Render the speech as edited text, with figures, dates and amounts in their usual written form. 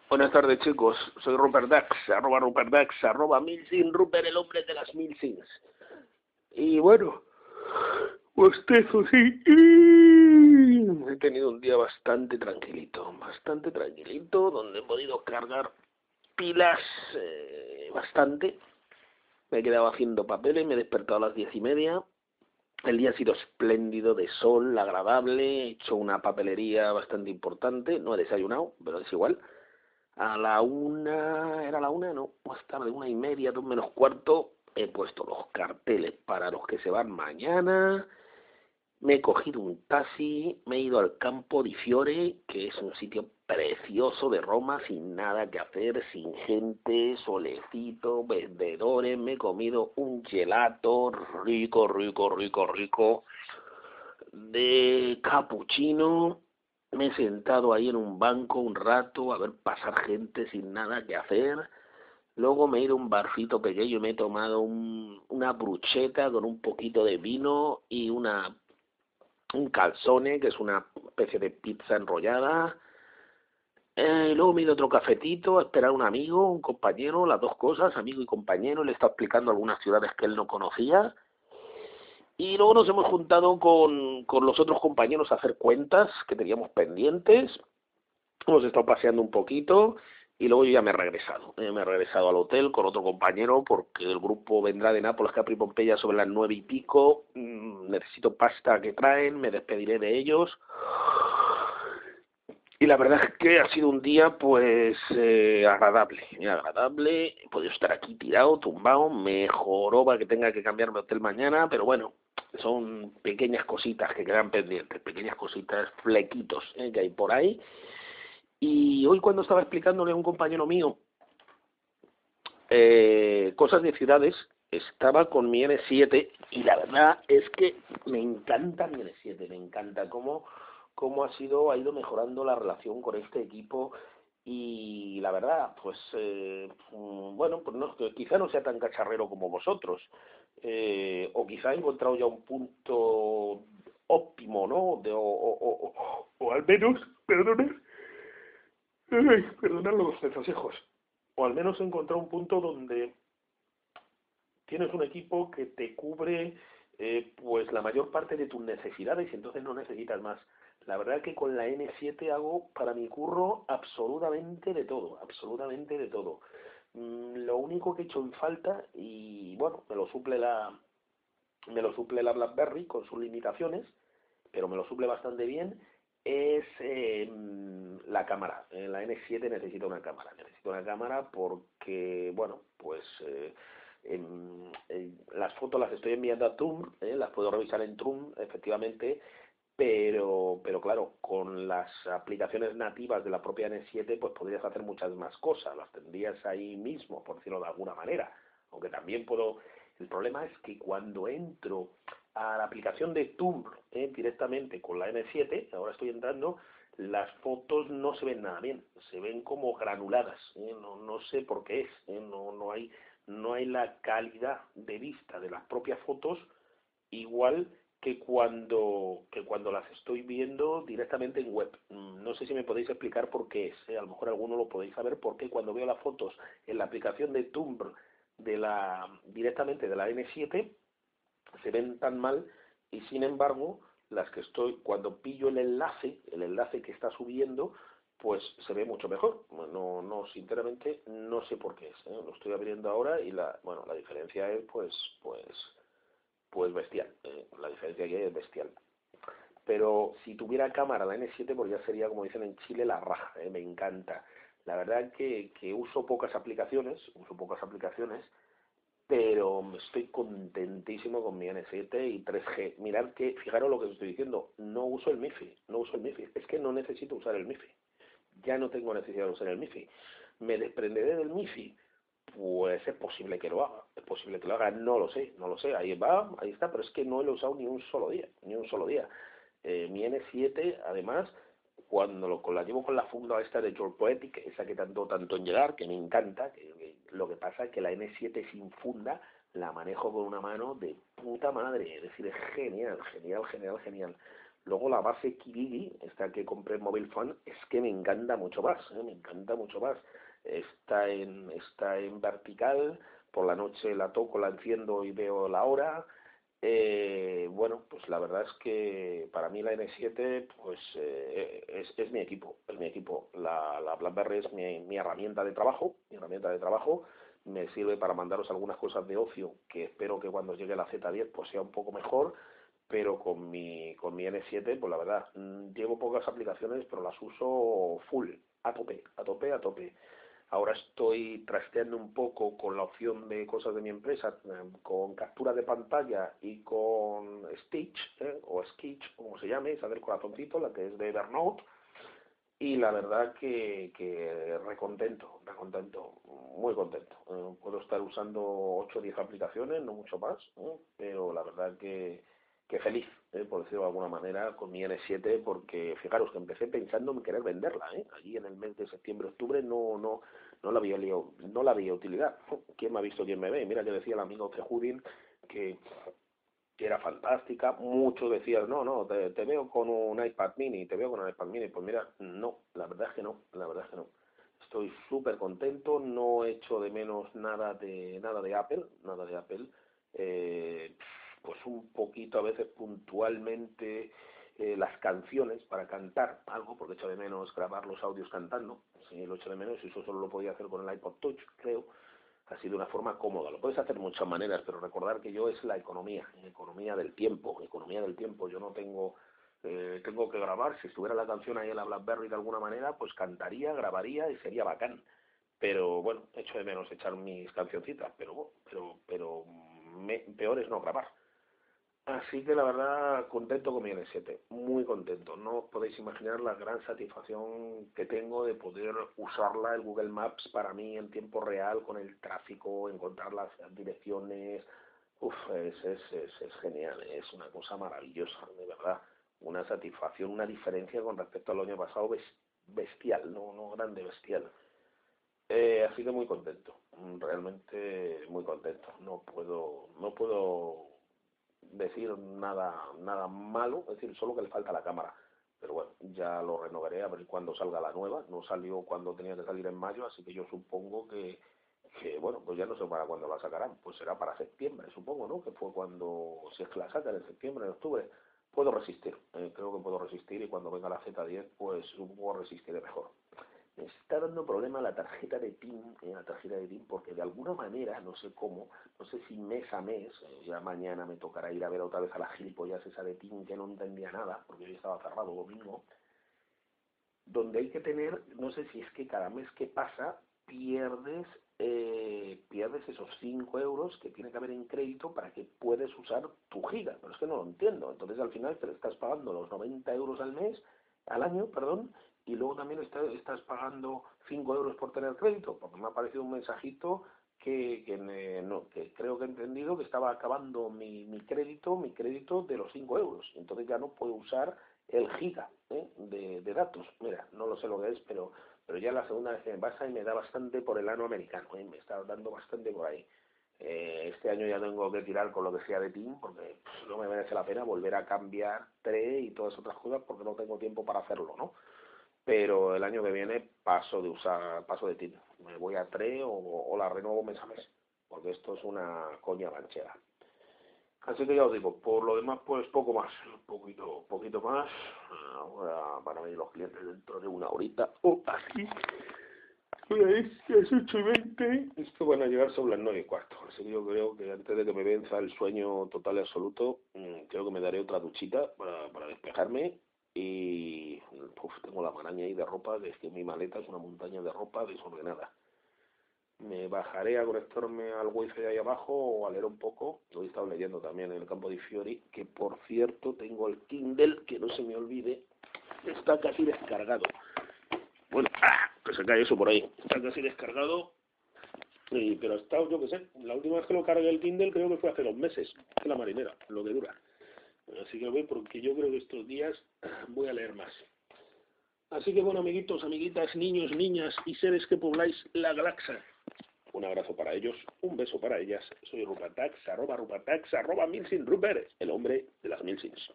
Buenas tardes, chicos. Soy Rupert Dax, Rupert Dax, Milsing, Rupert, el hombre de las Milsings. Y bueno, pues eso sí. He tenido un día bastante tranquilito, donde he podido cargar pilas bastante. Me he quedado haciendo papeles, me he despertado a las 10:30. El día ha sido espléndido, de sol, agradable. He hecho una papelería bastante importante. No he desayunado, pero es igual. A la una, ¿era la una? No, más tarde, 1:30, 2 menos cuarto, he puesto los carteles para los que se van mañana. Me he cogido un taxi, me he ido al Campo di Fiore, que es un sitio precioso de Roma, sin nada que hacer, sin gente, solecito, vendedores. Me he comido un gelato rico, de cappuccino. Me he sentado ahí en un banco un rato a ver pasar gente sin nada que hacer. Luego me he ido a un barcito pequeño y me he tomado una brucheta con un poquito de vino y un calzone, que es una especie de pizza enrollada. Luego me he ido a otro cafetito a esperar a un amigo, un compañero, las dos cosas, amigo y compañero. Le he estado explicando algunas ciudades que él no conocía. Y luego nos hemos juntado con los otros compañeros a hacer cuentas que teníamos pendientes. Hemos estado paseando un poquito y luego yo ya me he regresado. Me he regresado al hotel con otro compañero porque el grupo vendrá de Nápoles, Capri, Pompeya sobre las 9:00 y pico. Necesito pasta que traen, me despediré de ellos. Y la verdad es que ha sido un día pues agradable. He podido estar aquí tirado, tumbado. Me joroba que tenga que cambiarme de hotel mañana, pero bueno, son pequeñas cositas que quedan pendientes, pequeñas cositas, flequitos que hay por ahí. Y hoy cuando estaba explicándole a un compañero mío cosas de ciudades, estaba con mi N7 y la verdad es que me encanta mi N7, me encanta cómo ha ido mejorando la relación con este equipo. Y la verdad, pues bueno, pues no, quizá no sea tan cacharrero como vosotros, o quizá he encontrado ya un punto óptimo, ¿no? O al menos, perdonad, perdonad los desasejos. O al menos encontrar un punto donde tienes un equipo que te cubre pues la mayor parte de tus necesidades y entonces no necesitas más. La verdad que con la N7 hago para mi curro absolutamente de todo, absolutamente de todo. Lo único que he hecho en falta, y bueno, me lo suple la BlackBerry con sus limitaciones, pero me lo suple bastante bien, es la cámara. La N7 necesita una cámara porque, bueno, pues las fotos las estoy enviando a Trum, las puedo revisar en Trum, efectivamente, pero claro, con las aplicaciones nativas de la propia N7, pues podrías hacer muchas más cosas, las tendrías ahí mismo, por decirlo de alguna manera, aunque también puedo. El problema es que cuando entro a la aplicación de Tumblr directamente con la N7, ahora estoy entrando, las fotos no se ven nada bien, se ven como granuladas, no sé por qué es, no hay la calidad de vista de las propias fotos igual que cuando las estoy viendo directamente en web. No sé si me podéis explicar por qué es, a lo mejor alguno lo podéis saber, por qué cuando veo las fotos en la aplicación de Tumblr directamente de la N7 se ven tan mal, y sin embargo las que estoy, cuando pillo el enlace que está subiendo, pues se ve mucho mejor. No, sinceramente no sé por qué es, lo estoy abriendo ahora y la diferencia es pues bestial, la diferencia que hay es bestial. Pero si tuviera cámara la N7, pues ya sería, como dicen en Chile, la raja, me encanta. La verdad que uso pocas aplicaciones, pero estoy contentísimo con mi N7 y 3G. Mirad que, fijaros lo que os estoy diciendo, no uso el MIFI, es que no necesito usar el MIFI, ya no tengo necesidad de usar el MIFI. ¿Me desprenderé del MIFI? Pues es posible que lo haga, no lo sé, ahí está, pero es que no lo he usado ni un solo día. Mi N7, además, cuando la llevo con la funda esta de George Poetic, esa que tanto en llegar, que me encanta, que lo que pasa es que la N7 sin funda la manejo con una mano de puta madre, es decir, es genial. Luego la base Kirigi, esta que compré en Mobile Phone, es que me encanta mucho más, me encanta mucho más. Está en vertical, por la noche la toco, la enciendo y veo la hora. Bueno, pues la verdad es que para mí la N7 pues es mi equipo, es mi equipo. La BlackBerry es mi herramienta de trabajo, me sirve para mandaros algunas cosas de ocio que espero que cuando llegue la Z10 pues sea un poco mejor, pero con mi N7 pues la verdad llevo pocas aplicaciones pero las uso full, a tope, a tope, a tope. Ahora estoy trasteando un poco con la opción de cosas de mi empresa, con captura de pantalla y con Stitch, o Sketch, como se llame, esa del corazoncito, la que es de Evernote, y la verdad que recontento, recontento, muy contento. Puedo estar usando 8 o 10 aplicaciones, no mucho más, pero la verdad que feliz, por decirlo de alguna manera, con mi N7, porque fijaros que empecé pensando en querer venderla. Allí en el mes de septiembre-octubre no la veía utilidad. ¿Quién me ha visto, quién me ve? Mira que decía el amigo Cejudin que que era fantástica, muchos decían, no, no, te veo con un iPad mini, te veo con un iPad mini, pues mira, no, la verdad es que no, la verdad es que no. Estoy súper contento, no echo de menos nada de Apple, nada de Apple, eh, pues un poquito a veces puntualmente las canciones para cantar algo, porque echo de menos grabar los audios cantando, sí, lo echo de menos, y eso solo lo podía hacer con el iPod Touch, creo, así de una forma cómoda. Lo puedes hacer de muchas maneras, pero recordar que yo es la economía del tiempo, economía del tiempo. Yo no tengo que grabar, si estuviera la canción ahí en la BlackBerry de alguna manera, pues cantaría, grabaría y sería bacán. Pero bueno, echo de menos echar mis cancioncitas, pero peor es no grabar. Así que la verdad, contento con mi N7, muy contento. No os podéis imaginar la gran satisfacción que tengo de poder usarla, el Google Maps, para mí en tiempo real, con el tráfico, encontrar las direcciones. Uf, es genial, es una cosa maravillosa, de verdad. Una satisfacción, una diferencia con respecto al año pasado bestial, no grande, bestial. Así que muy contento, realmente muy contento. No puedo decir nada malo, es decir, solo que le falta la cámara. Pero bueno, ya lo renovaré a ver cuándo salga la nueva. No salió cuando tenía que salir en mayo, así que yo supongo que bueno, pues ya no sé para cuándo la sacarán. Pues será para septiembre, supongo, ¿no? Que fue cuando, si es que la sacan en septiembre, en octubre. Puedo resistir, creo que puedo resistir y cuando venga la Z10, pues supongo resistiré mejor. Me está dando problema la tarjeta de TIM, porque de alguna manera, no sé cómo, no sé si mes a mes, ya mañana me tocará ir a ver otra vez a la gilipollas esa de TIM que no entendía nada, porque hoy estaba cerrado domingo, donde hay que tener, no sé si es que cada mes que pasa, pierdes esos 5 euros que tiene que haber en crédito para que puedes usar tu giga, pero es que no lo entiendo. Entonces al final te estás pagando los 90 euros al año, perdón, y luego también estás pagando 5 euros por tener crédito, porque me ha aparecido un mensajito que creo que he entendido que estaba acabando mi crédito de los 5 euros, entonces ya no puedo usar el giga de datos. Mira, no lo sé lo que es, pero ya la segunda vez que me pasa y me da bastante por el ano americano, me está dando bastante por ahí. Este año ya tengo que tirar con lo que sea de TIM porque no me merece la pena volver a cambiar TRE y todas otras cosas porque no tengo tiempo para hacerlo, ¿no? Pero el año que viene paso de TIM. Me voy a TRE o la renuevo mes a mes, porque esto es una coña ranchera. Así que ya os digo, por lo demás, pues poco más, poquito más. Ahora van a venir los clientes dentro de una horita o así. Es 8:20. Esto van a llegar sobre las 9:15. Así que yo creo que antes de que me venza el sueño total y absoluto, creo que me daré otra duchita para despejarme. Y tengo la maraña ahí de ropa, que es que mi maleta es una montaña de ropa desordenada. Me bajaré a conectarme al wifi de ahí abajo o a leer un poco. Hoy he estado leyendo también en el campo de Fiori, que por cierto tengo el Kindle, que no se me olvide, está casi descargado. Bueno, que se cae eso por ahí. Está casi descargado, pero ha estado, yo qué sé, la última vez que lo cargué el Kindle creo que fue hace 2 meses, que la marinera, lo que dura. Así que lo voy porque yo creo que estos días voy a leer más. Así que bueno, amiguitos, amiguitas, niños, niñas y seres que pobláis la galaxia. Un abrazo para ellos, un beso para ellas. Soy Rupatax, @Rupatax, @Milsin Rupert, el hombre de las Milsins.